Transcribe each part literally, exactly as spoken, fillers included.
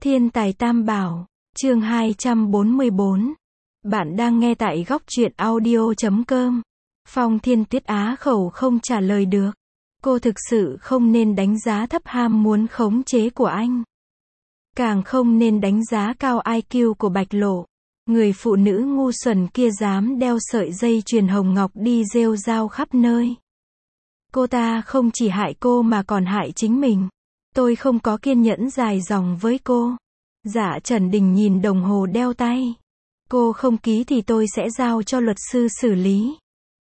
Thiên tài tam bảo, chương hai trăm bốn mươi bốn. Bạn đang nghe tại góc truyện audio chấm com. Phong Thiên Tuyết á khẩu không trả lời được. Cô thực sự không nên đánh giá thấp ham muốn khống chế của anh. Càng không nên đánh giá cao i kiu của Bạch Lộ. Người phụ nữ ngu xuẩn kia dám đeo sợi dây chuyền hồng ngọc đi rêu rao khắp nơi. Cô ta không chỉ hại cô mà còn hại chính mình. Tôi không có kiên nhẫn dài dòng với cô. Dạ Trần Đình nhìn đồng hồ đeo tay. Cô không ký thì tôi sẽ giao cho luật sư xử lý.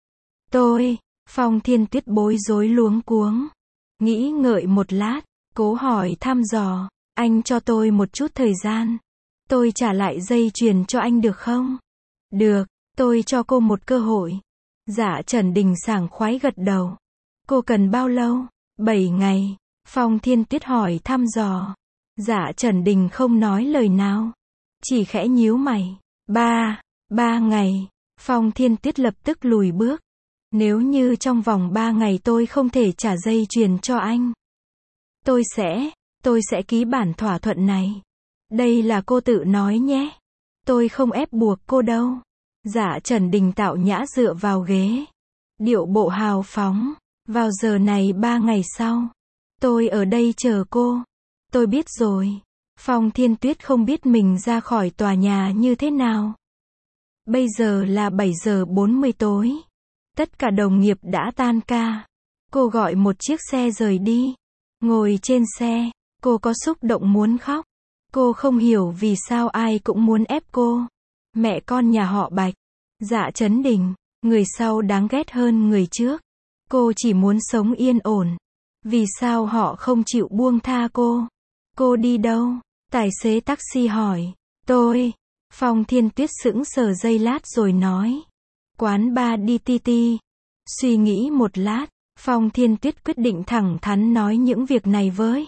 Tôi, Phong Thiên Tuyết bối rối luống cuống. Nghĩ ngợi một lát, cố hỏi thăm dò, anh cho tôi một chút thời gian. Tôi trả lại dây chuyền cho anh được không? Được, tôi cho cô một cơ hội. Dạ Trần Đình sảng khoái gật đầu. Cô cần bao lâu? Bảy ngày. Phong Thiên Tuyết hỏi thăm dò. Dạ Trần Đình không nói lời nào. Chỉ khẽ nhíu mày. Ba, ba ngày. Phong Thiên Tuyết lập tức lùi bước. Nếu như trong vòng ba ngày tôi không thể trả dây chuyền cho anh. Tôi sẽ, tôi sẽ ký bản thỏa thuận này. Đây là cô tự nói nhé. Tôi không ép buộc cô đâu. Dạ Trần Đình tạo nhã dựa vào ghế. Điệu bộ hào phóng. Vào giờ này ba ngày sau. Tôi ở đây chờ cô. Tôi biết rồi. Phong Thiên Tuyết không biết mình ra khỏi tòa nhà như thế nào. Bây giờ là bảy giờ bốn mươi tối. Tất cả đồng nghiệp đã tan ca. Cô gọi một chiếc xe rời đi. Ngồi trên xe, cô có xúc động muốn khóc. Cô không hiểu vì sao ai cũng muốn ép cô. Mẹ con nhà họ Bạch. Dạ Trấn Đình. Người sau đáng ghét hơn người trước. Cô chỉ muốn sống yên ổn. Vì sao họ không chịu buông tha cô? Cô đi đâu? Tài xế taxi hỏi. Tôi. Phong Thiên Tuyết sững sờ giây lát rồi nói. Quán bar đê tê tê. Suy nghĩ một lát, Phong Thiên Tuyết quyết định thẳng thắn nói những việc này với.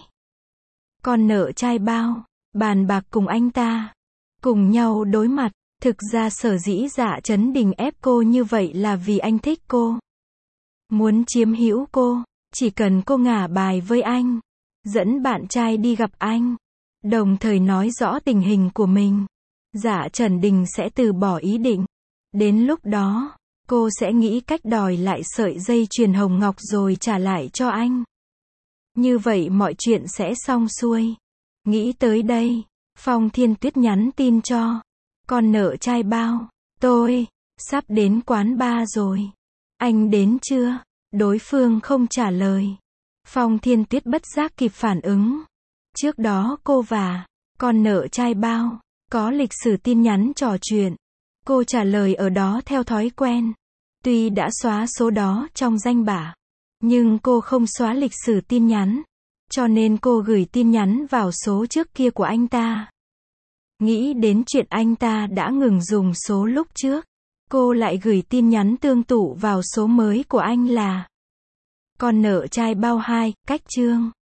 Con nợ trai bao, bàn bạc cùng anh ta. Cùng nhau đối mặt, thực ra sở dĩ Dạ Trấn Đình ép cô như vậy là vì anh thích cô. Muốn chiếm hữu cô. Chỉ cần cô ngả bài với anh, dẫn bạn trai đi gặp anh, đồng thời nói rõ tình hình của mình, Dạ Trần Đình sẽ từ bỏ ý định. Đến lúc đó, cô sẽ nghĩ cách đòi lại sợi dây chuyền hồng ngọc rồi trả lại cho anh. Như vậy mọi chuyện sẽ xong xuôi. Nghĩ tới đây, Phong Thiên Tuyết nhắn tin cho. Con nợ trai bao. Tôi, sắp đến quán bar rồi. Anh đến chưa? Đối phương không trả lời. Phong Thiên Tuyết bất giác kịp phản ứng. Trước đó cô và con nợ trai bao có lịch sử tin nhắn trò chuyện. Cô trả lời ở đó theo thói quen. Tuy đã xóa số đó trong danh bạ, nhưng cô không xóa lịch sử tin nhắn. Cho nên cô gửi tin nhắn vào số trước kia của anh ta. Nghĩ đến chuyện anh ta đã ngừng dùng số lúc trước, cô lại gửi tin nhắn tương tự vào số mới của anh là con nợ trai bao hai, cách chương.